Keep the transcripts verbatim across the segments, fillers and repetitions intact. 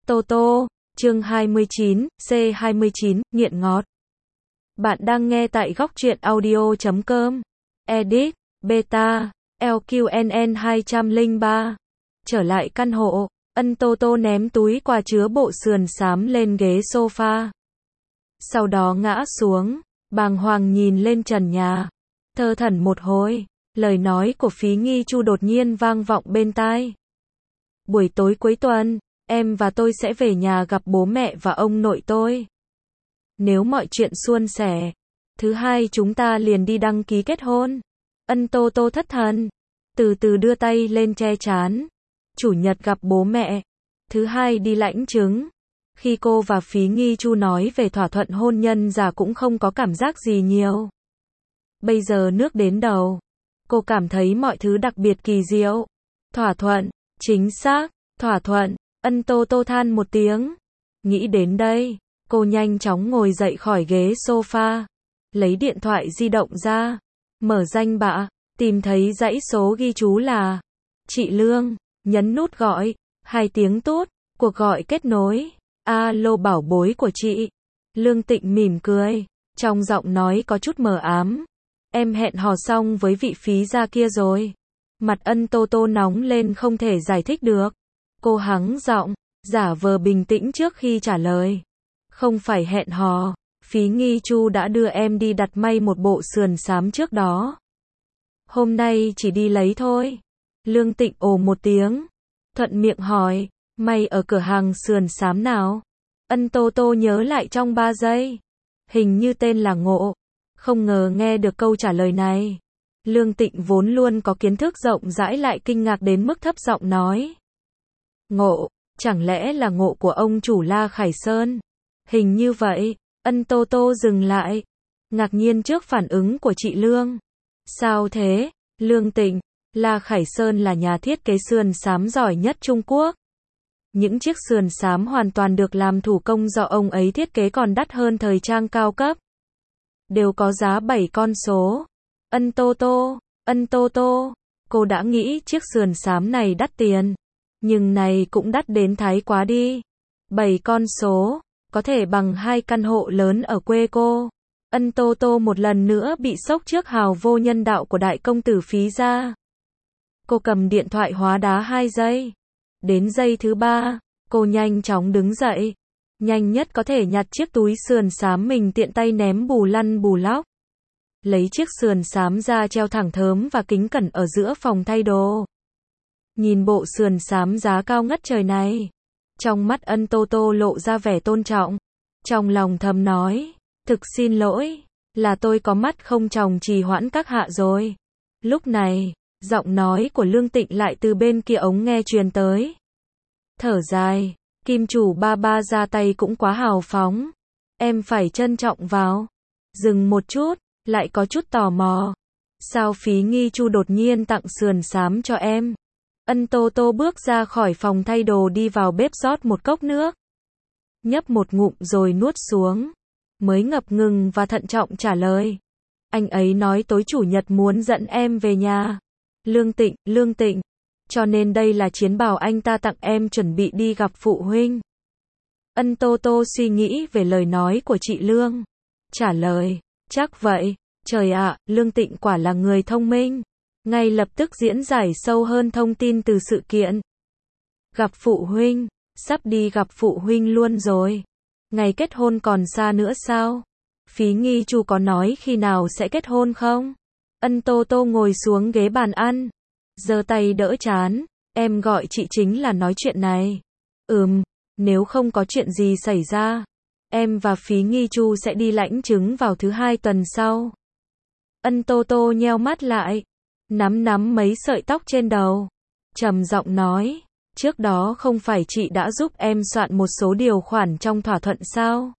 Tô Tô, chương hai mươi chín, C hai mươi chín, nghiện ngọt. Bạn đang nghe tại góc truyện audio chấm com. Edit, Beta, lờ quy en en hai không ba. Trở lại căn hộ, ân Tô Tô ném túi quà chứa bộ sườn xám lên ghế sofa. Sau đó ngã xuống, bàng hoàng nhìn lên trần nhà. Thơ thẩn một hồi, lời nói của Phí Nghi Chu đột nhiên vang vọng bên tai. Buổi tối cuối tuần, em và tôi sẽ về nhà gặp bố mẹ và ông nội tôi. Nếu mọi chuyện suôn sẻ, thứ hai chúng ta liền đi đăng ký kết hôn. Ân Tô Tô thất thần, từ từ đưa tay lên che trán. Chủ nhật gặp bố mẹ, thứ hai đi lãnh chứng. Khi cô và Phí Nghi Chu nói về thỏa thuận hôn nhân già cũng không có cảm giác gì nhiều. Bây giờ nước đến đầu, cô cảm thấy mọi thứ đặc biệt kỳ diệu. Thỏa thuận, chính xác, thỏa thuận. Ân Tô Tô than một tiếng. Nghĩ đến đây, cô nhanh chóng ngồi dậy khỏi ghế sofa, lấy điện thoại di động ra, mở danh bạ, tìm thấy dãy số ghi chú là chị Lương, nhấn nút gọi, hai tiếng tút, cuộc gọi kết nối. Alo bảo bối của chị. Lương Tịnh mỉm cười, trong giọng nói có chút mờ ám. Em hẹn hò xong với vị Phí gia kia rồi. Mặt Ân Tô Tô nóng lên không thể giải thích được. Cô hắng giọng, giả vờ bình tĩnh trước khi trả lời. Không phải hẹn hò, Phí Nghi Chu đã đưa em đi đặt may một bộ sườn xám trước đó. Hôm nay chỉ đi lấy thôi. Lương Tịnh ồ một tiếng, thuận miệng hỏi, may ở cửa hàng sườn xám nào? Ân Tô Tô nhớ lại trong ba giây. Hình như tên là Ngộ. Không ngờ nghe được câu trả lời này. Lương Tịnh vốn luôn có kiến thức rộng rãi lại kinh ngạc đến mức thấp giọng nói. Ngộ, chẳng lẽ là ngộ của ông chủ La Khải Sơn? Hình như vậy. Ân Tô Tô dừng lại, ngạc nhiên trước phản ứng của chị Lương. Sao thế? Lương Tịnh, La Khải Sơn là nhà thiết kế sườn xám giỏi nhất Trung Quốc. Những chiếc sườn xám hoàn toàn được làm thủ công do ông ấy thiết kế còn đắt hơn thời trang cao cấp. Đều có giá bảy con số. Ân Tô Tô, Ân Tô Tô, cô đã nghĩ chiếc sườn xám này đắt tiền. Nhưng này cũng đắt đến thái quá đi. bảy con số, có thể bằng hai căn hộ lớn ở quê cô. Ân Tô Tô một lần nữa bị sốc trước hào vô nhân đạo của đại công tử Phí gia. Cô cầm điện thoại hóa đá hai giây. Đến giây thứ ba, cô nhanh chóng đứng dậy. Nhanh nhất có thể nhặt chiếc túi sườn xám mình tiện tay ném bù lăn bù lóc. Lấy chiếc sườn xám ra treo thẳng thớm và kính cẩn ở giữa phòng thay đồ. Nhìn bộ sườn xám giá cao ngất trời này. Trong mắt Ân Tô Tô lộ ra vẻ tôn trọng. Trong lòng thầm nói, thực xin lỗi, là tôi có mắt không tròng trì hoãn các hạ rồi. Lúc này, giọng nói của Lương Tịnh lại từ bên kia ống nghe truyền tới. Thở dài, kim chủ ba ba ra tay cũng quá hào phóng. Em phải trân trọng vào. Dừng một chút, lại có chút tò mò. Sao Phí Nghi Chu đột nhiên tặng sườn xám cho em? Ân Tô Tô bước ra khỏi phòng thay đồ đi vào bếp rót một cốc nước. Nhấp một ngụm rồi nuốt xuống. Mới ngập ngừng và thận trọng trả lời. Anh ấy nói tối chủ nhật muốn dẫn em về nhà. Lương Tịnh, Lương Tịnh. Cho nên đây là chiến bào anh ta tặng em chuẩn bị đi gặp phụ huynh. Ân Tô Tô suy nghĩ về lời nói của chị Lương. Trả lời, chắc vậy. Trời ạ, Lương Tịnh quả là người thông minh. Ngay lập tức diễn giải sâu hơn thông tin từ sự kiện. Gặp phụ huynh, sắp đi gặp phụ huynh luôn rồi. Ngày kết hôn còn xa nữa sao? Phí Nghi Chu có nói khi nào sẽ kết hôn không? Ân Tô Tô ngồi xuống ghế bàn ăn, giơ tay đỡ trán. Em gọi chị chính là nói chuyện này. Ừm, nếu không có chuyện gì xảy ra, em và Phí Nghi Chu sẽ đi lãnh chứng vào thứ hai tuần sau. Ân Tô Tô nheo mắt lại, nắm nắm mấy sợi tóc trên đầu, trầm giọng nói, trước đó không phải chị đã giúp em soạn một số điều khoản trong thỏa thuận sao?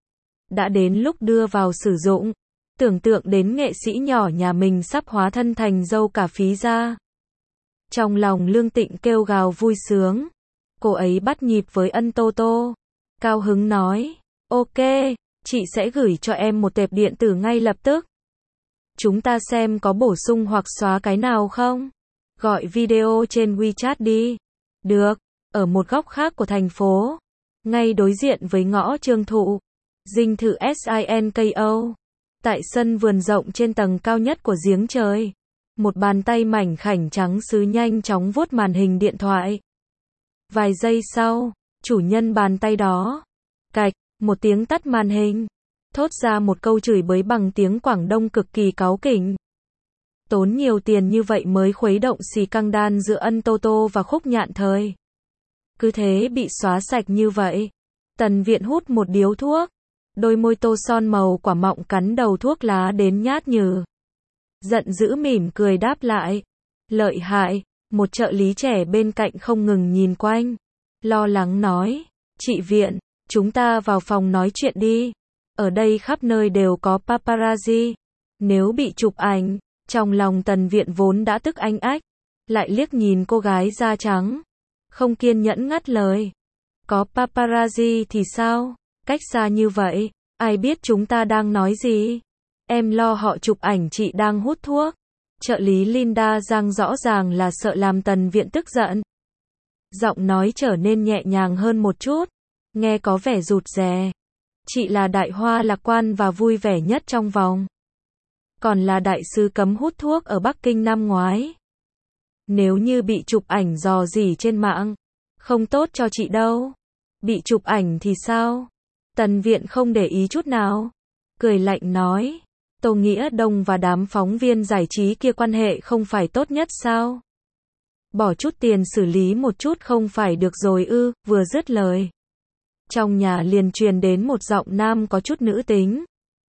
Đã đến lúc đưa vào sử dụng. Tưởng tượng đến nghệ sĩ nhỏ nhà mình sắp hóa thân thành dâu cả Phí gia. Trong lòng Lương Tịnh kêu gào vui sướng. Cô ấy bắt nhịp với Ân Tô Tô. Cao hứng nói, ok, chị sẽ gửi cho em một tệp điện tử ngay lập tức. Chúng ta xem có bổ sung hoặc xóa cái nào không? Gọi video trên WeChat đi. Được, ở một góc khác của thành phố. ngay đối diện với ngõ Trương Thụ, dinh thự Sinko. Tại sân vườn rộng trên tầng cao nhất của giếng trời, một bàn tay mảnh khảnh trắng sứ nhanh chóng vuốt màn hình điện thoại. Vài giây sau, chủ nhân bàn tay đó, cạch, một tiếng tắt màn hình, thốt ra một câu chửi bới bằng tiếng Quảng Đông cực kỳ cáu kỉnh. Tốn nhiều tiền như vậy mới khuấy động xì căng đan giữa Ân Tô Tô và Khúc Nhạn Thời. Cứ thế bị xóa sạch như vậy. Tần Viện hút một điếu thuốc, đôi môi tô son màu quả mọng cắn đầu thuốc lá đến nhát nhừ. Giận dữ mỉm cười đáp lại. Lợi hại, một trợ lý trẻ bên cạnh không ngừng nhìn quanh. Lo lắng nói, chị Viện, chúng ta vào phòng nói chuyện đi. Ở đây khắp nơi đều có paparazzi. Nếu bị chụp ảnh, trong lòng Tần Viện vốn đã tức anh ách, lại liếc nhìn cô gái da trắng. Không kiên nhẫn ngắt lời. Có paparazzi thì sao? Cách xa như vậy, ai biết chúng ta đang nói gì? Em lo họ chụp ảnh chị đang hút thuốc. Trợ lý Linda Giang rõ ràng là sợ làm Tần Viện tức giận. Giọng nói trở nên nhẹ nhàng hơn một chút, nghe có vẻ rụt rè. Chị là đại hoa lạc quan và vui vẻ nhất trong vòng. Còn là đại sứ cấm hút thuốc ở Bắc Kinh năm ngoái. Nếu như bị chụp ảnh rò rỉ trên mạng, không tốt cho chị đâu. Bị chụp ảnh thì sao? Tần Viện không để ý chút nào. Cười lạnh nói, Tô Nghĩa Đông và đám phóng viên giải trí kia quan hệ không phải tốt nhất sao? Bỏ chút tiền xử lý một chút không phải được rồi ư? Vừa dứt lời, trong nhà liền truyền đến một giọng nam có chút nữ tính.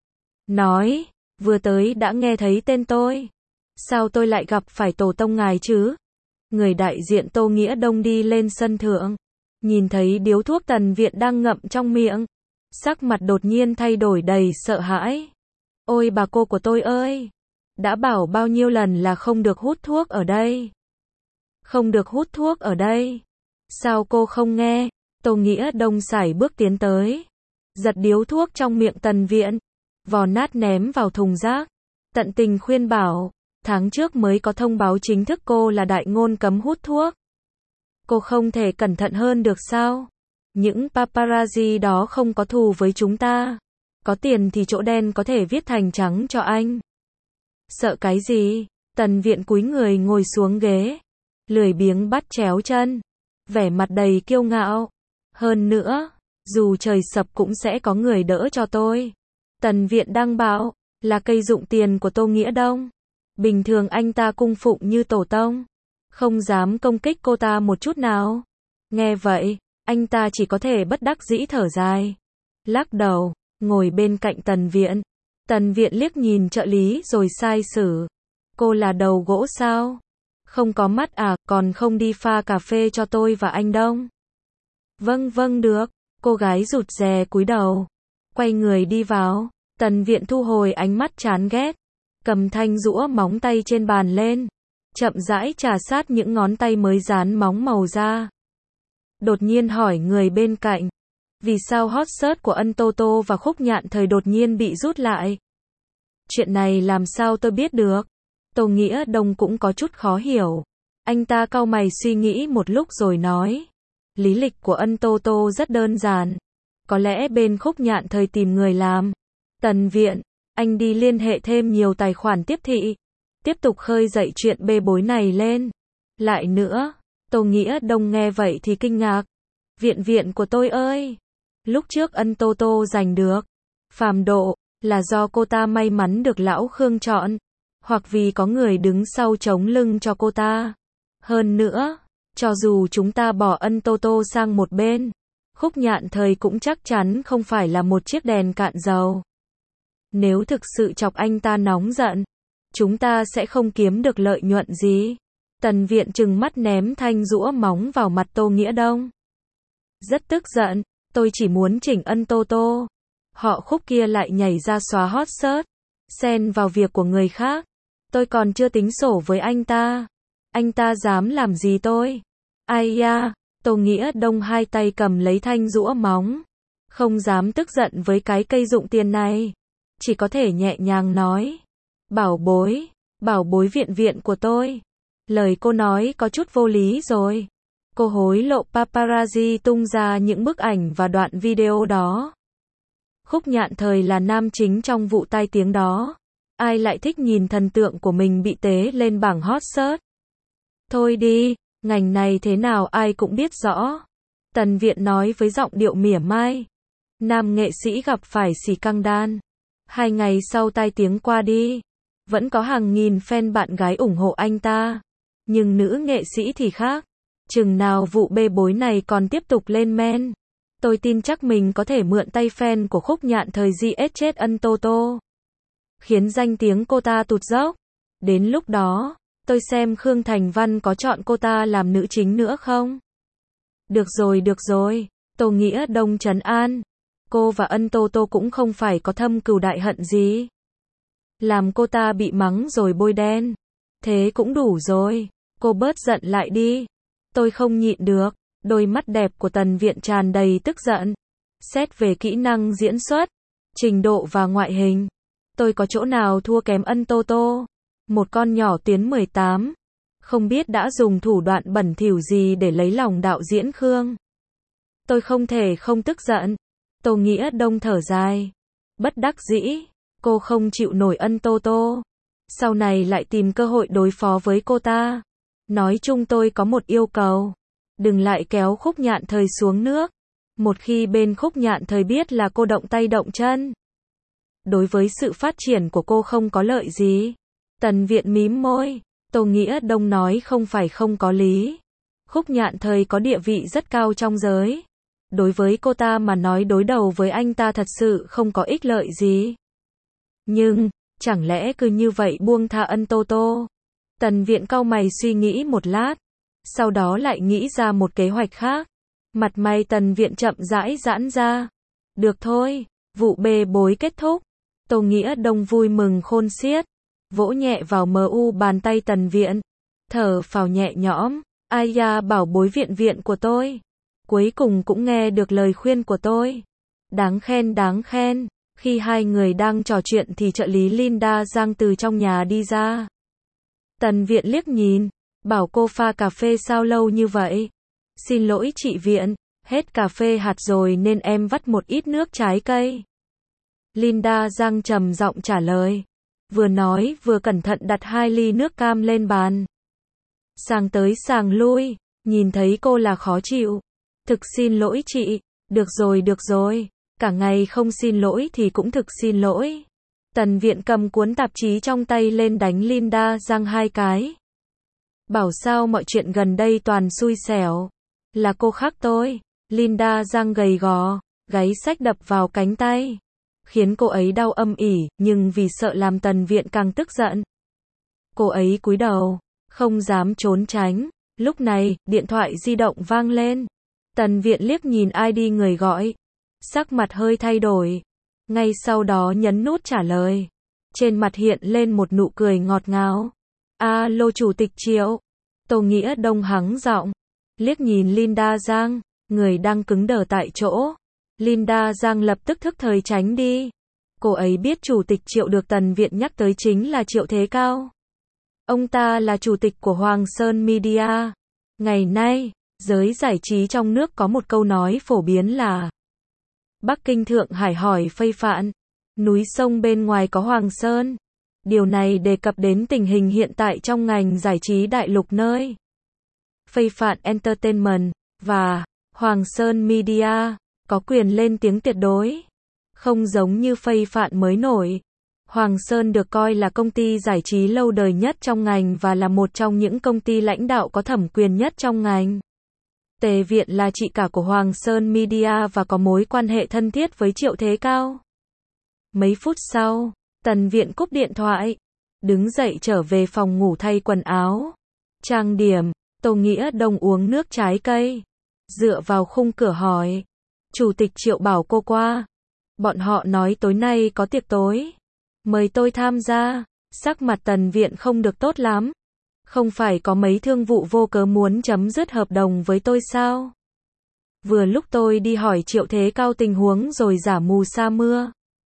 Nói, vừa tới đã nghe thấy tên tôi. Sao tôi lại gặp phải tổ tông ngài chứ? Người đại diện Tô Nghĩa Đông đi lên sân thượng, nhìn thấy điếu thuốc Tần Viện đang ngậm trong miệng, sắc mặt đột nhiên thay đổi đầy sợ hãi. Ôi bà cô của tôi ơi! Đã bảo bao nhiêu lần là không được hút thuốc ở đây. Không được hút thuốc ở đây. Sao cô không nghe? Tô Nghĩa Đông sải bước tiến tới, giật điếu thuốc trong miệng Tần Viện, vò nát ném vào thùng rác, tận tình khuyên bảo, tháng trước mới có thông báo chính thức cô là đại ngôn cấm hút thuốc. Cô không thể cẩn thận hơn được sao? Những paparazzi đó không có thù với chúng ta. Có tiền thì chỗ đen có thể viết thành trắng cho anh. Sợ cái gì? Tần Viện cúi người ngồi xuống ghế, lười biếng bắt chéo chân, vẻ mặt đầy kiêu ngạo. Hơn nữa, dù trời sập cũng sẽ có người đỡ cho tôi. Tần Viện đang bảo, là cây dụng tiền của Tô Nghĩa Đông. Bình thường anh ta cung phụng như tổ tông, không dám công kích cô ta một chút nào. Nghe vậy, anh ta chỉ có thể bất đắc dĩ thở dài, lắc đầu, ngồi bên cạnh Tần Viện. Tần Viện liếc nhìn trợ lý rồi sai sử. Cô là đầu gỗ sao? Không có mắt à, còn không đi pha cà phê cho tôi và anh Đông? Vâng vâng được. Cô gái rụt rè cúi đầu, quay người đi vào. Tần Viện thu hồi ánh mắt chán ghét, cầm thanh rũa móng tay trên bàn lên, chậm rãi trà sát những ngón tay mới dán móng màu ra. Đột nhiên hỏi người bên cạnh, vì sao hot search của Ân Tô Tô và Khúc Nhạn Thời đột nhiên bị rút lại? Chuyện này làm sao tôi biết được? Tô Nghĩa Đông cũng có chút khó hiểu. Anh ta cau mày suy nghĩ một lúc rồi nói, lý lịch của Ân Tô Tô rất đơn giản. Có lẽ bên Khúc Nhạn Thời tìm người làm. Tần Viện, anh đi liên hệ thêm nhiều tài khoản tiếp thị, tiếp tục khơi dậy chuyện bê bối này lên. Lại nữa, Tô Nghĩa Đông nghe vậy thì kinh ngạc. Viện viện của tôi ơi! Lúc trước Ân Tô Tô giành được phàm độ, là do cô ta may mắn được lão Khương chọn, hoặc vì có người đứng sau chống lưng cho cô ta. Hơn nữa, cho dù chúng ta bỏ Ân Tô Tô sang một bên, Khúc Nhạn Thời cũng chắc chắn không phải là một chiếc đèn cạn dầu. Nếu thực sự chọc anh ta nóng giận, chúng ta sẽ không kiếm được lợi nhuận gì. Tần Viện trừng mắt ném thanh rũa móng vào mặt Tô Nghĩa Đông. Rất tức giận, tôi chỉ muốn chỉnh Ân Tô Tô. Họ Khúc kia lại nhảy ra xóa hot search, xen vào việc của người khác. Tôi còn chưa tính sổ với anh ta. Anh ta dám làm gì tôi? Ai da, Tô Nghĩa Đông hai tay cầm lấy thanh rũa móng. Không dám tức giận với cái cây dụng tiền này. Chỉ có thể nhẹ nhàng nói. Bảo bối, bảo bối viện viện của tôi. Lời cô nói có chút vô lý rồi. Cô hối lộ paparazzi tung ra những bức ảnh và đoạn video đó. Khúc Nhạn Thời là nam chính trong vụ tai tiếng đó. Ai lại thích nhìn thần tượng của mình bị tế lên bảng hot search? Thôi đi, ngành này thế nào ai cũng biết rõ. Tần Viện nói với giọng điệu mỉa mai. Nam nghệ sĩ gặp phải xì căng đan. Hai ngày sau tai tiếng qua đi, vẫn có hàng nghìn fan bạn gái ủng hộ anh ta. Nhưng nữ nghệ sĩ thì khác. Chừng nào vụ bê bối này còn tiếp tục lên men, tôi tin chắc mình có thể mượn tay fan của Khúc Nhạn Thời giết chết ân Tô Tô, khiến danh tiếng cô ta tụt dốc. Đến lúc đó, tôi xem Khương Thành Văn có chọn cô ta làm nữ chính nữa không? Được rồi được rồi, Tô Nghĩa Đông trấn an. Cô và ân Tô Tô cũng không phải có thâm cừu đại hận gì. Làm cô ta bị mắng rồi bôi đen. Thế cũng đủ rồi, cô bớt giận lại đi. Tôi không nhịn được. Đôi mắt đẹp của Tần Viện tràn đầy tức giận. Xét về kỹ năng diễn xuất, trình độ và ngoại hình, tôi có chỗ nào thua kém ân Tô Tô? Một con nhỏ tuyến mười tám, không biết đã dùng thủ đoạn bẩn thỉu gì để lấy lòng đạo diễn Khương. Tôi không thể không tức giận. Tô Nghĩa Đông thở dài. Bất đắc dĩ, cô không chịu nổi ân Tô Tô. Sau này lại tìm cơ hội đối phó với cô ta. Nói chung tôi có một yêu cầu. Đừng lại kéo Khúc Nhạn Thời xuống nước. Một khi bên Khúc Nhạn Thời biết là cô động tay động chân, đối với sự phát triển của cô không có lợi gì. Tần Viện mím môi. Tô Nghĩa Đông nói không phải không có lý. Khúc Nhạn Thời có địa vị rất cao trong giới. Đối với cô ta mà nói đối đầu với anh ta thật sự không có ích lợi gì. Nhưng, chẳng lẽ cứ như vậy buông tha ân Tô Tô? Tần Viện cau mày suy nghĩ một lát. Sau đó lại nghĩ ra một kế hoạch khác. Mặt mày Tần Viện chậm rãi giãn ra. Được thôi, vụ bê bối kết thúc. Tô Nghĩa Đông vui mừng khôn xiết. Vỗ nhẹ vào mờ u bàn tay Tần Viện. Thở phào nhẹ nhõm. Ai da bảo bối viện viện của tôi. Cuối cùng cũng nghe được lời khuyên của tôi. Đáng khen đáng khen. Khi hai người đang trò chuyện thì trợ lý Linda Giang từ trong nhà đi ra. Tần Viện liếc nhìn. Bảo cô pha cà phê sao lâu như vậy? Xin lỗi chị Viện, hết cà phê hạt rồi nên em vắt một ít nước trái cây. Linda Giang trầm giọng trả lời. Vừa nói vừa cẩn thận đặt hai ly nước cam lên bàn. Sàng tới sàng lui, nhìn thấy cô là khó chịu. Thực xin lỗi chị. Được rồi được rồi, cả ngày không xin lỗi thì cũng thực xin lỗi. Tần Viện cầm cuốn tạp chí trong tay lên đánh Linda Giang hai cái. Bảo sao mọi chuyện gần đây toàn xui xẻo. Là cô khác tôi. Linda Giang gầy gò, gáy sách đập vào cánh tay, khiến cô ấy đau âm ỉ, nhưng vì sợ làm Tần Viện càng tức giận. Cô ấy cúi đầu, không dám trốn tránh. Lúc này, điện thoại di động vang lên. Tần Viện liếc nhìn i đê người gọi. Sắc mặt hơi thay đổi. Ngay sau đó nhấn nút trả lời. Trên mặt hiện lên một nụ cười ngọt ngào. Alo Chủ tịch Triệu. Tô Nghĩa Đông hắng giọng. Liếc nhìn Linda Giang, người đang cứng đờ tại chỗ. Linda Giang lập tức thức thời tránh đi. Cô ấy biết Chủ tịch Triệu được Tần Viện nhắc tới chính là Triệu Thế Cao. Ông ta là chủ tịch của Hoàng Sơn Media. Ngày nay, giới giải trí trong nước có một câu nói phổ biến là Bắc Kinh Thượng Hải hỏi phây phạn, núi sông bên ngoài có Hoàng Sơn. Điều này đề cập đến tình hình hiện tại trong ngành giải trí đại lục nơi Phây Phạn Entertainment và Hoàng Sơn Media có quyền lên tiếng tuyệt đối. Không giống như Phây Phạn mới nổi, Hoàng Sơn được coi là công ty giải trí lâu đời nhất trong ngành và là một trong những công ty lãnh đạo có thẩm quyền nhất trong ngành. Tề Viện là chị cả của Hoàng Sơn Media và có mối quan hệ thân thiết với Triệu Thế Cao. Mấy phút sau, Tần Viện cúp điện thoại, đứng dậy trở về phòng ngủ thay quần áo, trang điểm. Tô Nghĩa Đông uống nước trái cây, dựa vào khung cửa hỏi. Chủ tịch Triệu bảo cô qua. Bọn họ nói tối nay có tiệc tối, mời tôi tham gia. Sắc mặt Tần Viện không được tốt lắm. Không phải có mấy thương vụ vô cớ muốn chấm dứt hợp đồng với tôi sao? Vừa lúc tôi đi hỏi Triệu Thế Cao tình huống rồi giả mù sa mưa.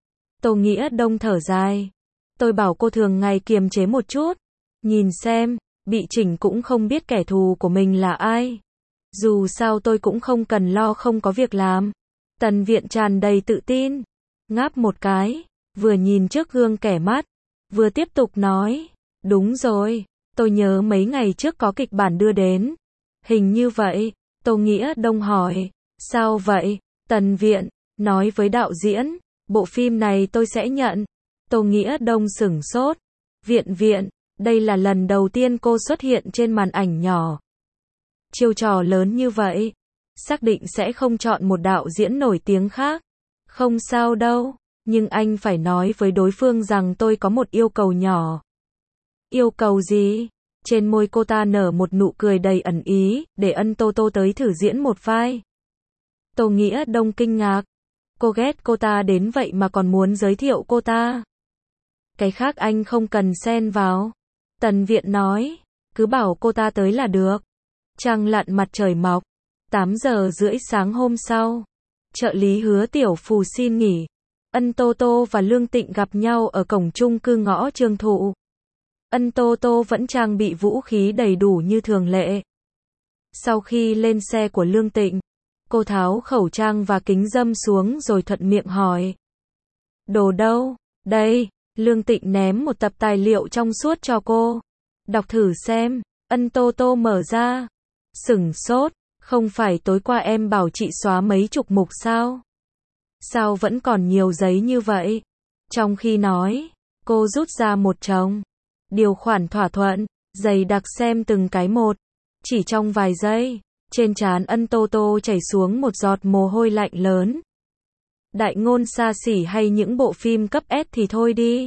Tô Nghĩa Đông thở dài. Tôi bảo cô thường ngày kiềm chế một chút. Nhìn xem, bị chỉnh cũng không biết kẻ thù của mình là ai. Dù sao tôi cũng không cần lo không có việc làm. Tần Viện tràn đầy tự tin, ngáp một cái, vừa nhìn trước gương kẻ mắt, vừa tiếp tục nói, đúng rồi, tôi nhớ mấy ngày trước có kịch bản đưa đến. Hình như vậy, Tô Nghĩa Đông hỏi, sao vậy? Tần Viện nói với đạo diễn, bộ phim này tôi sẽ nhận. Tô Nghĩa Đông sửng sốt, Viện Viện, đây là lần đầu tiên cô xuất hiện trên màn ảnh nhỏ. Chiêu trò lớn như vậy, xác định sẽ không chọn một đạo diễn nổi tiếng khác. Không sao đâu, nhưng anh phải nói với đối phương rằng tôi có một yêu cầu nhỏ. Yêu cầu gì? Trên môi cô ta nở một nụ cười đầy ẩn ý, để Ân Tô Tô tới thử diễn một vai. Tô Nghĩa Đông kinh ngạc. Cô ghét cô ta đến vậy mà còn muốn giới thiệu cô ta. Cái khác anh không cần xen vào. Tần Viện nói, cứ bảo cô ta tới là được. Trăng lặn mặt trời mọc. tám giờ rưỡi sáng hôm sau. Trợ lý Hứa Tiểu Phù xin nghỉ. Ân Tô Tô và Lương Tịnh gặp nhau ở cổng chung cư ngõ Trương Thụ. Ân Tô Tô vẫn trang bị vũ khí đầy đủ như thường lệ. Sau khi lên xe của Lương Tịnh, cô tháo khẩu trang và kính râm xuống rồi thuận miệng hỏi. Đồ đâu? Đây, Lương Tịnh ném một tập tài liệu trong suốt cho cô. Đọc thử xem. Ân Tô Tô mở ra. Sửng sốt, không phải tối qua em bảo chị xóa mấy chục mục sao? Sao vẫn còn nhiều giấy như vậy? Trong khi nói, cô rút ra một chồng điều khoản thỏa thuận, dày đặc xem từng cái một. Chỉ trong vài giây, trên trán Ân Tô Tô chảy xuống một giọt mồ hôi lạnh lớn. Đại ngôn xa xỉ hay những bộ phim cấp S thì thôi đi.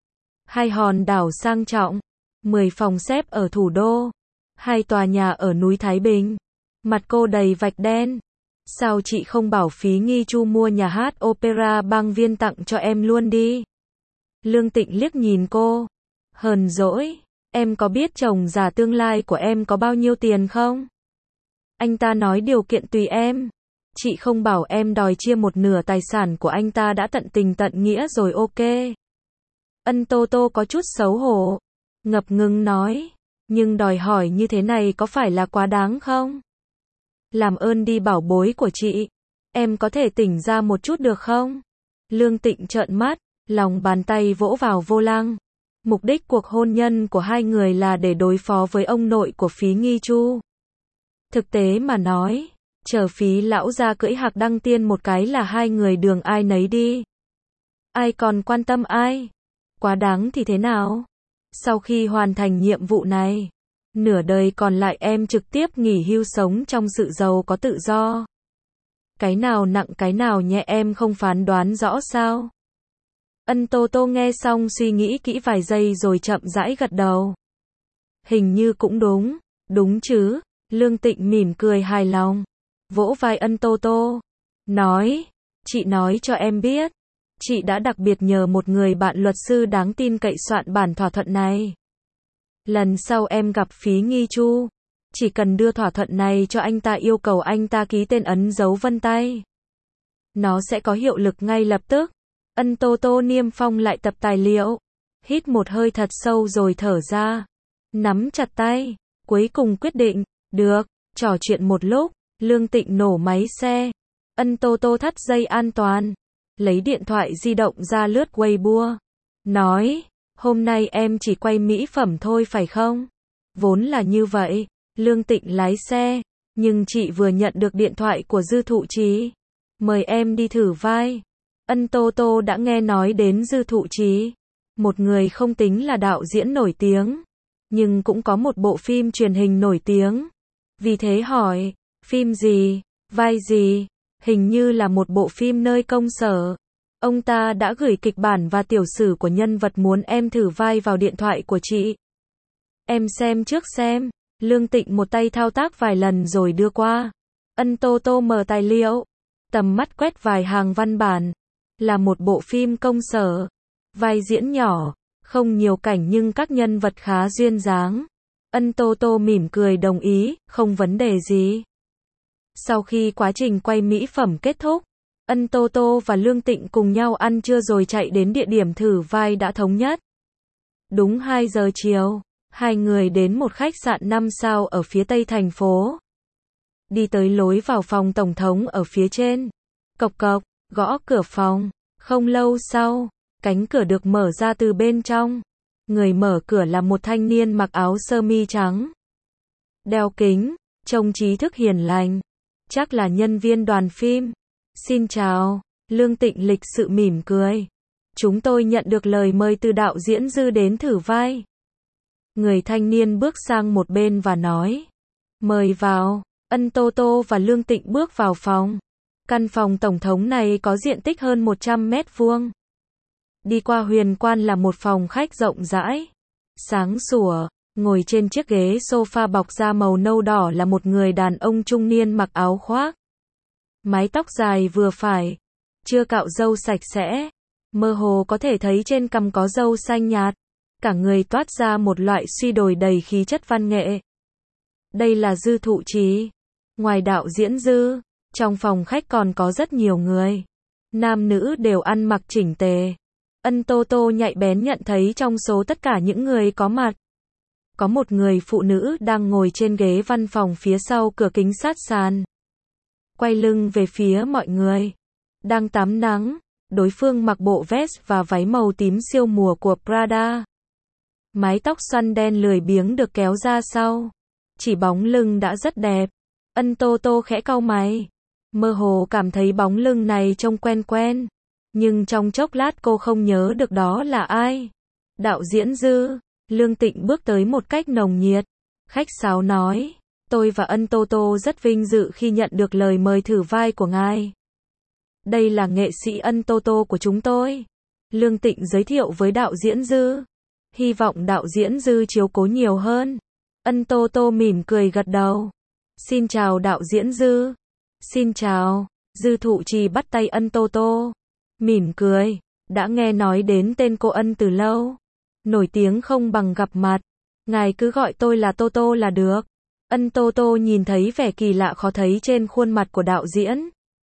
Hai hòn đảo sang trọng, mười phòng xếp ở thủ đô, hai tòa nhà ở núi Thái Bình. Mặt cô đầy vạch đen. Sao chị không bảo Phí Nghi Chu mua nhà hát opera Bang Viên tặng cho em luôn đi? Lương Tịnh liếc nhìn cô. Hờn dỗi, em có biết chồng già tương lai của em có bao nhiêu tiền không? Anh ta nói điều kiện tùy em. Chị không bảo em đòi chia một nửa tài sản của anh ta đã tận tình tận nghĩa rồi ok. Ân Tô Tô có chút xấu hổ, ngập ngừng nói, nhưng đòi hỏi như thế này có phải là quá đáng không? Làm ơn đi bảo bối của chị, em có thể tỉnh ra một chút được không? Lương Tịnh trợn mắt, lòng bàn tay vỗ vào vô lăng. Mục đích cuộc hôn nhân của hai người là để đối phó với ông nội của Phí Nghi Chu. Thực tế mà nói, chờ Phí lão gia cưỡi hạc đăng tiên một cái là hai người đường ai nấy đi. Ai còn quan tâm ai? Quá đáng thì thế nào? Sau khi hoàn thành nhiệm vụ này, nửa đời còn lại em trực tiếp nghỉ hưu sống trong sự giàu có tự do. Cái nào nặng cái nào nhẹ em không phán đoán rõ sao? Ân Tô Tô nghe xong suy nghĩ kỹ vài giây rồi chậm rãi gật đầu. Hình như cũng đúng, đúng chứ? Lương Tịnh mỉm cười hài lòng, vỗ vai Ân Tô Tô, nói, chị nói cho em biết, chị đã đặc biệt nhờ một người bạn luật sư đáng tin cậy soạn bản thỏa thuận này. Lần sau em gặp Phí Nghi Chu, chỉ cần đưa thỏa thuận này cho anh ta yêu cầu anh ta ký tên ấn dấu vân tay. Nó sẽ có hiệu lực ngay lập tức. Ân Tô Tô niêm phong lại tập tài liệu, hít một hơi thật sâu rồi thở ra, nắm chặt tay, cuối cùng quyết định, được, trò chuyện một lúc, Lương Tịnh nổ máy xe. Ân Tô Tô thắt dây an toàn, lấy điện thoại di động ra lướt Weibo, nói, hôm nay em chỉ quay mỹ phẩm thôi phải không? Vốn là như vậy, Lương Tịnh lái xe, nhưng chị vừa nhận được điện thoại của Dư Thụ Chí, mời em đi thử vai. Ân Tô Tô đã nghe nói đến Dư Thụ Chí, một người không tính là đạo diễn nổi tiếng, nhưng cũng có một bộ phim truyền hình nổi tiếng. Vì thế hỏi, phim gì, vai gì? Hình như là một bộ phim nơi công sở. Ông ta đã gửi kịch bản và tiểu sử của nhân vật muốn em thử vai vào điện thoại của chị. Em xem trước xem. Lương Tịnh một tay thao tác vài lần rồi đưa qua. Ân Tô Tô mở tài liệu, tầm mắt quét vài hàng văn bản. Là một bộ phim công sở, vai diễn nhỏ, không nhiều cảnh nhưng các nhân vật khá duyên dáng. Ân Tô Tô mỉm cười đồng ý, không vấn đề gì. Sau khi quá trình quay mỹ phẩm kết thúc, Ân Tô Tô và Lương Tịnh cùng nhau ăn trưa rồi chạy đến địa điểm thử vai đã thống nhất. Đúng hai giờ chiều, hai người đến một khách sạn năm sao ở phía tây thành phố. đi tới lối vào phòng tổng thống ở phía trên. Cộc cộc, gõ cửa phòng. Không lâu sau, cánh cửa được mở ra từ bên trong. Người mở cửa là một thanh niên mặc áo sơ mi trắng, đeo kính, trông trí thức hiền lành. Chắc là nhân viên đoàn phim. Xin chào, Lương Tịnh lịch sự mỉm cười. Chúng tôi nhận được lời mời từ đạo diễn Dư đến thử vai. Người thanh niên bước sang một bên và nói. Mời vào. Ân Tô Tô và Lương Tịnh bước vào phòng. Căn phòng tổng thống này có diện tích hơn một trăm mét vuông. Đi qua huyền quan là một phòng khách rộng rãi, sáng sủa. Ngồi trên chiếc ghế sofa bọc da màu nâu đỏ là một người đàn ông trung niên mặc áo khoác. Mái tóc dài vừa phải, chưa cạo râu sạch sẽ. Mơ hồ có thể thấy trên cằm có râu xanh nhạt. Cả người toát ra một loại suy đồi đầy khí chất văn nghệ. Đây là Dư Thụ Trì. Ngoài đạo diễn Dư, trong phòng khách còn có rất nhiều người. Nam nữ đều ăn mặc chỉnh tề. Ân Tô Tô nhạy bén nhận thấy trong số tất cả những người có mặt, có một người phụ nữ đang ngồi trên ghế văn phòng phía sau cửa kính sát sàn. Quay lưng về phía mọi người. Đang tắm nắng, đối phương mặc bộ vest và váy màu tím siêu mùa của Prada. Mái tóc xoăn đen lười biếng được kéo ra sau. Chỉ bóng lưng đã rất đẹp. Ân Tô Tô khẽ cau mày. Mơ hồ cảm thấy bóng lưng này trông quen quen. Nhưng trong chốc lát cô không nhớ được đó là ai. Đạo diễn Dư. Lương Tịnh bước tới một cách nồng nhiệt. Khách sáo nói. Tôi và Ân Tô Tô rất vinh dự khi nhận được lời mời thử vai của ngài. Đây là nghệ sĩ Ân Tô Tô của chúng tôi. Lương Tịnh giới thiệu với đạo diễn Dư. Hy vọng đạo diễn Dư chiếu cố nhiều hơn. Ân Tô Tô mỉm cười gật đầu. Xin chào đạo diễn Dư. Xin chào. Dư Thụ Trì bắt tay Ân Tô Tô. Mỉm cười. Đã nghe nói đến tên cô Ân từ lâu. Nổi tiếng không bằng gặp mặt. Ngài cứ gọi tôi là Tô Tô là được. Ân Tô Tô nhìn thấy vẻ kỳ lạ khó thấy trên khuôn mặt của đạo diễn.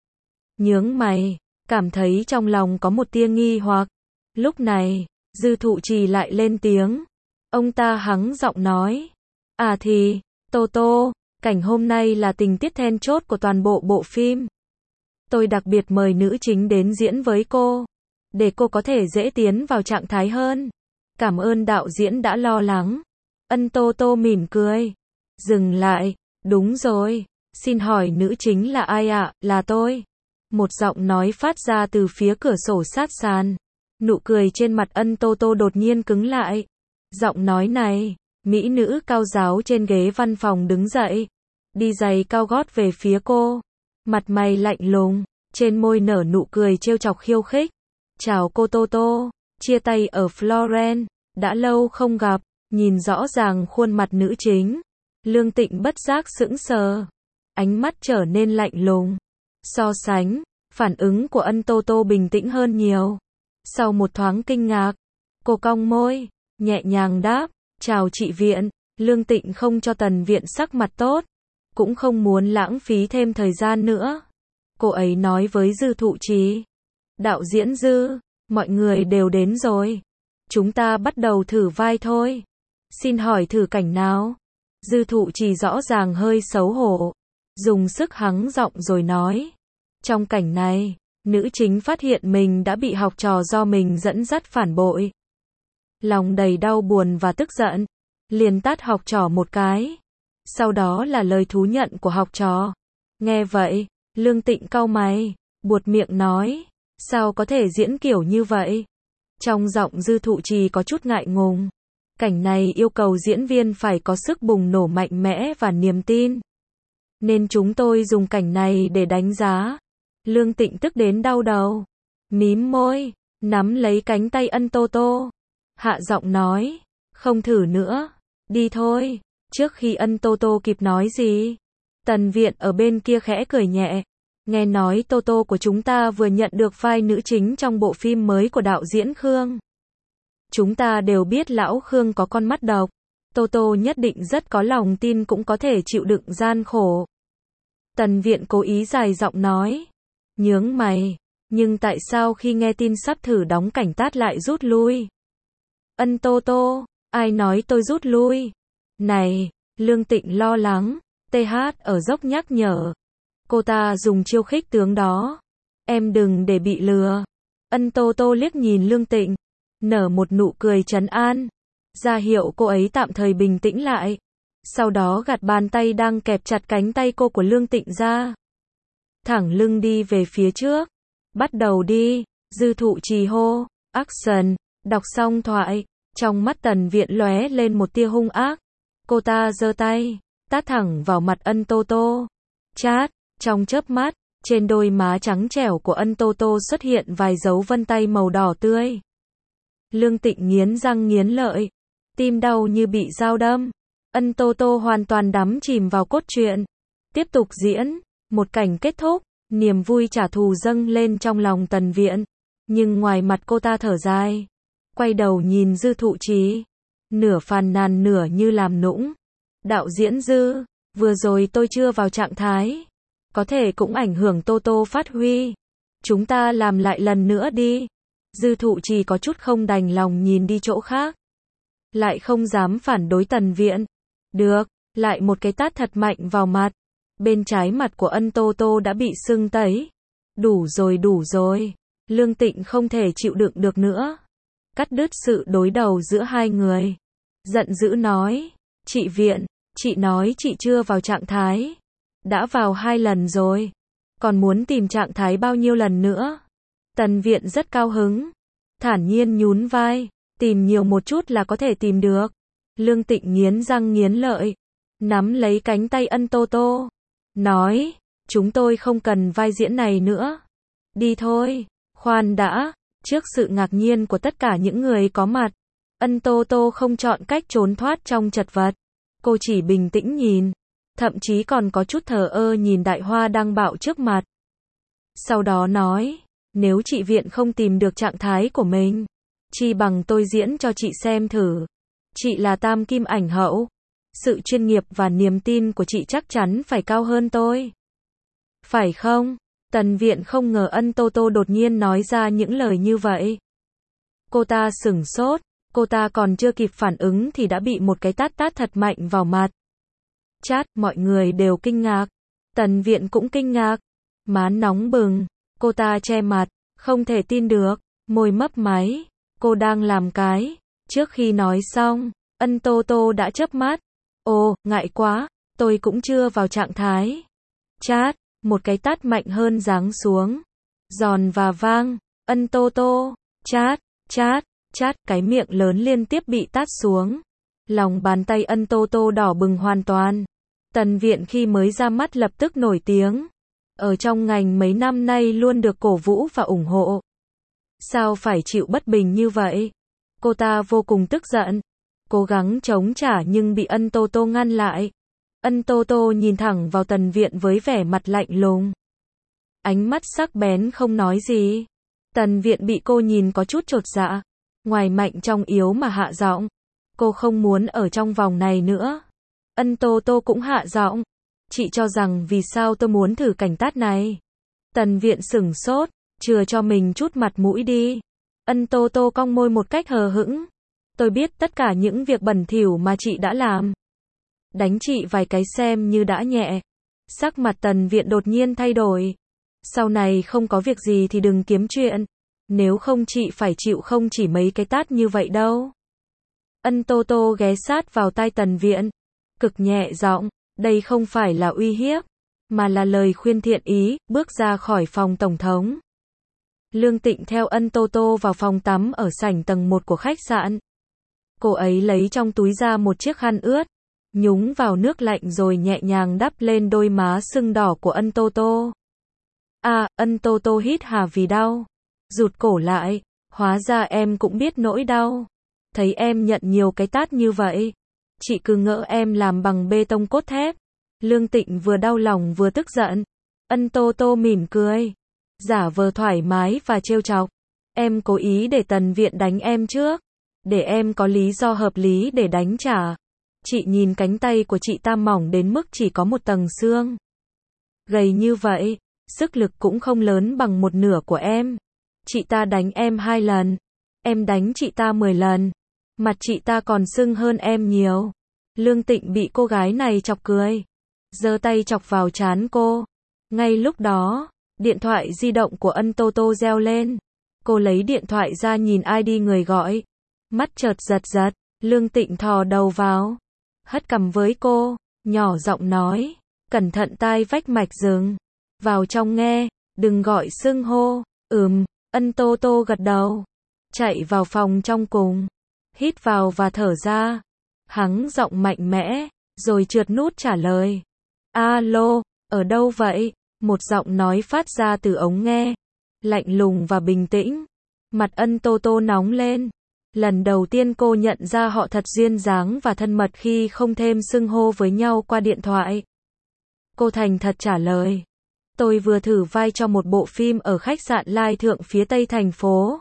Nhướng mày. Cảm thấy trong lòng có một tia nghi hoặc. Lúc này, Dư Thụ Trì lại lên tiếng. Ông ta hắng giọng nói. À thì, Tô Tô, cảnh hôm nay là tình tiết then chốt của toàn bộ bộ phim. Tôi đặc biệt mời nữ chính đến diễn với cô, để cô có thể dễ tiến vào trạng thái hơn. Cảm ơn đạo diễn đã lo lắng. Ân Tô Tô mỉm cười. Dừng lại, đúng rồi, xin hỏi nữ chính là ai ạ? À? Là tôi. Một giọng nói phát ra từ phía cửa sổ sát sàn. Nụ cười trên mặt Ân Tô Tô đột nhiên cứng lại. Giọng nói này, mỹ nữ cao giáo trên ghế văn phòng đứng dậy, đi giày cao gót về phía cô. Mặt mày lạnh lùng, trên môi nở nụ cười trêu chọc khiêu khích. Chào cô Tô Tô, chia tay ở Florence, đã lâu không gặp, nhìn rõ ràng khuôn mặt nữ chính. Lương Tịnh bất giác sững sờ, ánh mắt trở nên lạnh lùng. So sánh, phản ứng của Ân Tô Tô bình tĩnh hơn nhiều. Sau một thoáng kinh ngạc, cô cong môi, nhẹ nhàng đáp, chào chị Viện. Lương Tịnh không cho Tần Viện sắc mặt tốt, cũng không muốn lãng phí thêm thời gian nữa. Cô ấy nói với Dư Thụ Trì. Đạo diễn Dư, mọi người đều đến rồi. Chúng ta bắt đầu thử vai thôi. Xin hỏi thử cảnh nào? Dư Thụ Trì rõ ràng hơi xấu hổ, dùng sức hắng giọng rồi nói. Trong cảnh này, nữ chính phát hiện mình đã bị học trò do mình dẫn dắt phản bội. Lòng đầy đau buồn và tức giận, liền tát học trò một cái. Sau đó là lời thú nhận của học trò. Nghe vậy, Lương Tịnh cau mày, buột miệng nói, sao có thể diễn kiểu như vậy? Trong giọng Dư Thụ Trì có chút ngại ngùng. Cảnh này yêu cầu diễn viên phải có sức bùng nổ mạnh mẽ và niềm tin. Nên chúng tôi dùng cảnh này để đánh giá. Lương Tịnh tức đến đau đầu. Mím môi, nắm lấy cánh tay Ân Tô Tô. Hạ giọng nói, không thử nữa, đi thôi. Trước khi Ân Tô Tô kịp nói gì, Tần Viện ở bên kia khẽ cười nhẹ. Nghe nói Tô Tô của chúng ta vừa nhận được vai nữ chính trong bộ phim mới của đạo diễn Khương. Chúng ta đều biết lão Khương có con mắt độc. Tô Tô nhất định rất có lòng tin cũng có thể chịu đựng gian khổ. Tần Viện cố ý dài giọng nói. Nhướng mày, nhưng tại sao khi nghe tin sắp thử đóng cảnh tát lại rút lui? Ân Tô Tô, ai nói tôi rút lui? Này, Lương Tịnh lo lắng. tê hát ở dốc nhắc nhở. Cô ta dùng chiêu khích tướng đó. Em đừng để bị lừa. Ân Tô Tô liếc nhìn Lương Tịnh, nở một nụ cười trấn an, ra hiệu cô ấy tạm thời bình tĩnh lại. Sau đó gạt bàn tay đang kẹp chặt cánh tay cô của Lương Tịnh ra. Thẳng lưng đi về phía trước. Bắt đầu đi. Dư Thụ Trì hô. Action. Đọc xong thoại, trong mắt Tần Viện lóe lên một tia hung ác. Cô ta giơ tay, tát thẳng vào mặt Ân Tô Tô. Chát. Trong chớp mắt, trên đôi má trắng trẻo của Ân Tô Tô xuất hiện vài dấu vân tay màu đỏ tươi. Lương Tịnh nghiến răng nghiến lợi, tim đau như bị dao đâm. Ân Tô Tô hoàn toàn đắm chìm vào cốt truyện. Tiếp tục diễn, một cảnh kết thúc, niềm vui trả thù dâng lên trong lòng Tần Viện. Nhưng ngoài mặt cô ta thở dài, quay đầu nhìn Dư Thụ Trì, nửa phàn nàn nửa như làm nũng. Đạo diễn Dư, vừa rồi tôi chưa vào trạng thái, có thể cũng ảnh hưởng Tô Tô phát huy. Chúng ta làm lại lần nữa đi. Dư Thụ Trì có chút không đành lòng nhìn đi chỗ khác, lại không dám phản đối Tần Viện. Được, lại một cái tát thật mạnh vào mặt. Bên trái mặt của Ân Tô Tô đã bị sưng tấy. Đủ rồi đủ rồi. Lương Tịnh không thể chịu đựng được nữa, cắt đứt sự đối đầu giữa hai người. Giận dữ nói, chị Viện, chị nói chị chưa vào trạng thái. Đã vào hai lần rồi. Còn muốn tìm trạng thái bao nhiêu lần nữa? Tần Viện rất cao hứng, thản nhiên nhún vai, tìm nhiều một chút là có thể tìm được. Lương Tịnh nghiến răng nghiến lợi, nắm lấy cánh tay Ân Tô Tô, nói, chúng tôi không cần vai diễn này nữa. Đi thôi. Khoan đã, trước sự ngạc nhiên của tất cả những người có mặt, Ân Tô Tô không chọn cách trốn thoát trong chật vật. Cô chỉ bình tĩnh nhìn, thậm chí còn có chút thờ ơ nhìn đại hoa đang bạo trước mặt. Sau đó nói, nếu chị Viện không tìm được trạng thái của mình, chi bằng tôi diễn cho chị xem thử. Chị là tam kim ảnh hậu, sự chuyên nghiệp và niềm tin của chị chắc chắn phải cao hơn tôi. Phải không? Tần Viện không ngờ Ân Tô Tô đột nhiên nói ra những lời như vậy. Cô ta sửng sốt, cô ta còn chưa kịp phản ứng thì đã bị một cái tát tát thật mạnh vào mặt. Chát, mọi người đều kinh ngạc. Tần Viện cũng kinh ngạc. Má nóng bừng, cô ta che mặt, không thể tin được, môi mấp máy. Cô đang làm cái. Trước khi nói xong, Ân Tô Tô đã chớp mắt. Ồ, ngại quá, tôi cũng chưa vào trạng thái. Chát. Một cái tát mạnh hơn giáng xuống, giòn và vang. Ân Tô Tô, chát, chát, chát, cái miệng lớn liên tiếp bị tát xuống. Lòng bàn tay Ân Tô Tô đỏ bừng hoàn toàn. Tần Viện khi mới ra mắt lập tức nổi tiếng, ở trong ngành mấy năm nay luôn được cổ vũ và ủng hộ. Sao phải chịu bất bình như vậy? Cô ta vô cùng tức giận, cố gắng chống trả nhưng bị Ân Tô Tô ngăn lại. Ân Tô Tô nhìn thẳng vào Tần Viện với vẻ mặt lạnh lùng, ánh mắt sắc bén không nói gì. Tần Viện bị cô nhìn có chút chột dạ, ngoài mạnh trong yếu mà hạ giọng, cô không muốn ở trong vòng này nữa. Ân Tô Tô cũng hạ giọng, chị cho rằng vì sao tôi muốn thử cảnh tát này? Tần Viện sửng sốt, chừa cho mình chút mặt mũi đi. Ân Tô Tô cong môi một cách hờ hững, tôi biết tất cả những việc bẩn thỉu mà chị đã làm. Đánh chị vài cái xem như đã nhẹ. Sắc mặt Tần Viện đột nhiên thay đổi. Sau này không có việc gì thì đừng kiếm chuyện, nếu không chị phải chịu không chỉ mấy cái tát như vậy đâu. Ân Tô Tô ghé sát vào tai Tần Viện, cực nhẹ giọng, đây không phải là uy hiếp, mà là lời khuyên thiện ý, bước ra khỏi phòng tổng thống. Lương Tịnh theo Ân Tô Tô vào phòng tắm ở sảnh tầng một của khách sạn. Cô ấy lấy trong túi ra một chiếc khăn ướt, nhúng vào nước lạnh rồi nhẹ nhàng đắp lên đôi má sưng đỏ của Ân Tô Tô. À, Ân Tô Tô hít hà vì đau, rụt cổ lại, hóa ra em cũng biết nỗi đau. Thấy em nhận nhiều cái tát như vậy, chị cứ ngỡ em làm bằng bê tông cốt thép. Lương Tịnh vừa đau lòng vừa tức giận. Ân Tô Tô mỉm cười, giả vờ thoải mái và trêu chọc. Em cố ý để Tần Viện đánh em trước, để em có lý do hợp lý để đánh trả. Chị nhìn cánh tay của chị ta mỏng đến mức chỉ có một tầng xương. Gầy như vậy, sức lực cũng không lớn bằng một nửa của em. Chị ta đánh em hai lần, em đánh chị ta mười lần. Mặt chị ta còn sưng hơn em nhiều. Lương Tịnh bị cô gái này chọc cười. giơ tay chọc vào trán cô. Ngay lúc đó, điện thoại di động của ân Tô Tô reo lên. Cô lấy điện thoại ra nhìn ai đi người gọi. Mắt chợt giật giật, Lương Tịnh thò đầu vào, hất cằm với cô, nhỏ giọng nói, cẩn thận tai vách mạch rừng. Vào trong nghe, đừng gọi xưng hô. Ừm, ân Tô Tô gật đầu. Chạy vào phòng trong cùng, hít vào và thở ra. Hắng giọng mạnh mẽ, rồi trượt nút trả lời. Alo, ở đâu vậy? Một giọng nói phát ra từ ống nghe, lạnh lùng và bình tĩnh. Mặt ân Tô Tô nóng lên. Lần đầu tiên cô nhận ra họ thật duyên dáng và thân mật khi không thêm xưng hô với nhau qua điện thoại. Cô thành thật trả lời. Tôi vừa thử vai cho một bộ phim ở khách sạn Lai Thượng phía tây thành phố.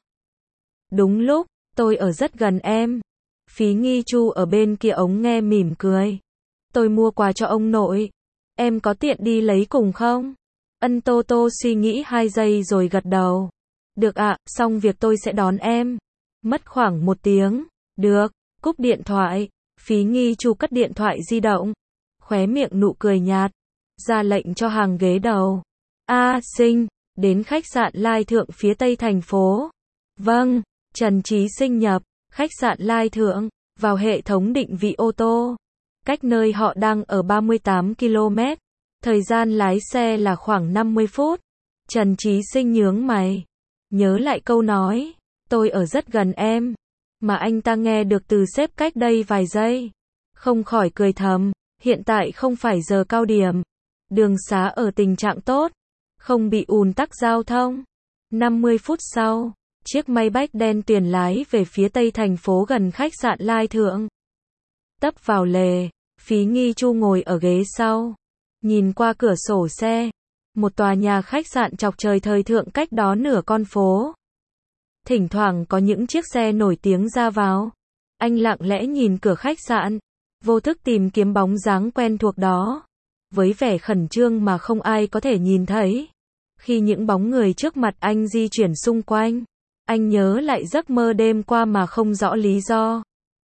Đúng lúc, tôi ở rất gần em. Phí Nghi Chu ở bên kia ống nghe mỉm cười. Tôi mua quà cho ông nội. Em có tiện đi lấy cùng không? Ân Tô Tô suy nghĩ hai giây rồi gật đầu. Được ạ, xong việc tôi sẽ đón em. Mất khoảng một tiếng. Được, cúp điện thoại. Phí Nghi Chu cất điện thoại di động. Khóe miệng nụ cười nhạt. Ra lệnh cho hàng ghế đầu. A Sinh, đến khách sạn Lai Thượng phía tây thành phố. Vâng, Trần Trí Sinh nhập, khách sạn Lai Thượng, vào hệ thống định vị ô tô. Cách nơi họ đang ở ba mươi tám ki lô mét. Thời gian lái xe là khoảng năm mươi phút. Trần Trí Sinh nhướng mày. Nhớ lại câu nói, tôi ở rất gần em. Mà anh ta nghe được từ sếp cách đây vài giây. Không khỏi cười thầm, hiện tại không phải giờ cao điểm. Đường xá ở tình trạng tốt, không bị ùn tắc giao thông. năm mươi phút sau, chiếc máy bách đen tuyền lái về phía tây thành phố gần khách sạn Lai Thượng. Tấp vào lề, Phí Nghi Chu ngồi ở ghế sau. Nhìn qua cửa sổ xe, một tòa nhà khách sạn chọc trời thời thượng cách đó nửa con phố. Thỉnh thoảng có những chiếc xe nổi tiếng ra vào. Anh lặng lẽ nhìn cửa khách sạn, vô thức tìm kiếm bóng dáng quen thuộc đó. Với vẻ khẩn trương mà không ai có thể nhìn thấy. Khi những bóng người trước mặt anh di chuyển xung quanh, anh nhớ lại giấc mơ đêm qua mà không rõ lý do.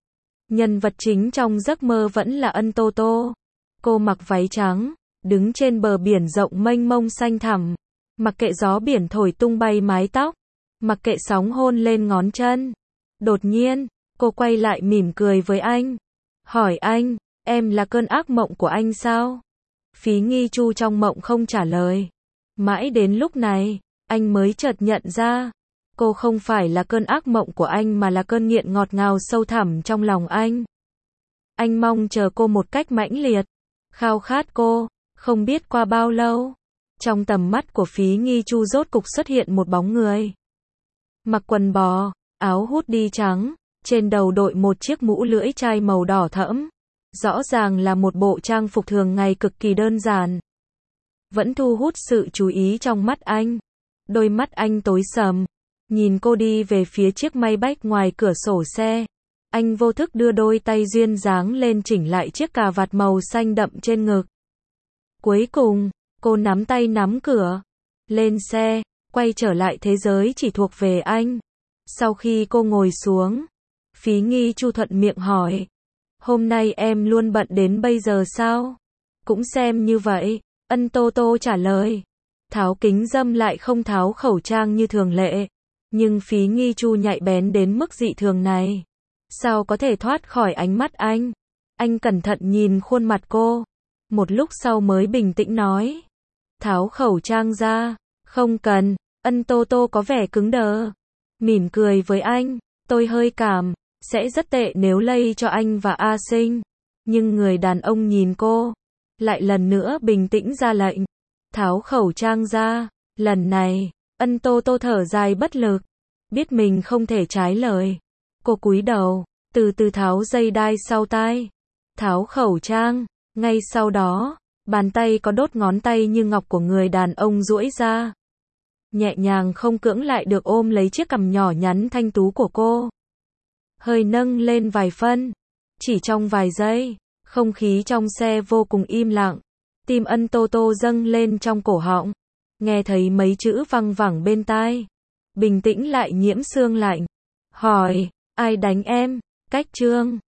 Nhân vật chính trong giấc mơ vẫn là Ân Tô Tô. Cô mặc váy trắng, đứng trên bờ biển rộng mênh mông xanh thẳm. Mặc kệ gió biển thổi tung bay mái tóc, mặc kệ sóng hôn lên ngón chân. Đột nhiên, cô quay lại mỉm cười với anh. Hỏi anh, em là cơn ác mộng của anh sao? Phí Nghi Chu trong mộng không trả lời. Mãi đến lúc này, anh mới chợt nhận ra. Cô không phải là cơn ác mộng của anh mà là cơn nghiện ngọt ngào sâu thẳm trong lòng anh. Anh mong chờ cô một cách mãnh liệt. Khao khát cô, không biết qua bao lâu. Trong tầm mắt của Phí Nghi Chu rốt cục xuất hiện một bóng người. Mặc quần bò, áo hoodie trắng, trên đầu đội một chiếc mũ lưỡi chai màu đỏ thẫm. Rõ ràng là một bộ trang phục thường ngày cực kỳ đơn giản. Vẫn thu hút sự chú ý trong mắt anh. Đôi mắt anh tối sầm. Nhìn cô đi về phía chiếc may bách ngoài cửa sổ xe. Anh vô thức đưa đôi tay duyên dáng lên chỉnh lại chiếc cà vạt màu xanh đậm trên ngực. Cuối cùng, cô nắm tay nắm cửa. Lên xe, quay trở lại thế giới chỉ thuộc về anh. Sau khi cô ngồi xuống, Phí Nghi Chu thuận miệng hỏi. Hôm nay em luôn bận đến bây giờ sao? Cũng xem như vậy, Ân Tô Tô trả lời. Tháo kính râm lại không tháo khẩu trang như thường lệ. Nhưng Phí Nghi Chu nhạy bén đến mức dị thường này. Sao có thể thoát khỏi ánh mắt anh? Anh cẩn thận nhìn khuôn mặt cô. Một lúc sau mới bình tĩnh nói. Tháo khẩu trang ra. Không cần. Ân Tô Tô có vẻ cứng đờ. Mỉm cười với anh. Tôi hơi cảm. Sẽ rất tệ nếu lây cho anh và A Sinh. Nhưng người đàn ông nhìn cô. Lại lần nữa bình tĩnh ra lệnh. Tháo khẩu trang ra. Lần này, Ân Tô Tô thở dài bất lực. Biết mình không thể trái lời. Cô cúi đầu, từ từ tháo dây đai sau tai. Tháo khẩu trang. Ngay sau đó, bàn tay có đốt ngón tay như ngọc của người đàn ông duỗi ra. Nhẹ nhàng không cưỡng lại được ôm lấy chiếc cằm nhỏ nhắn thanh tú của cô. Hơi nâng lên vài phân. Chỉ trong vài giây, không khí trong xe vô cùng im lặng. Tim Ân Tô Tô dâng lên trong cổ họng. Nghe thấy mấy chữ văng vẳng bên tai. Bình tĩnh lại nhiễm sương lạnh. Hỏi, ai đánh em? Cách chương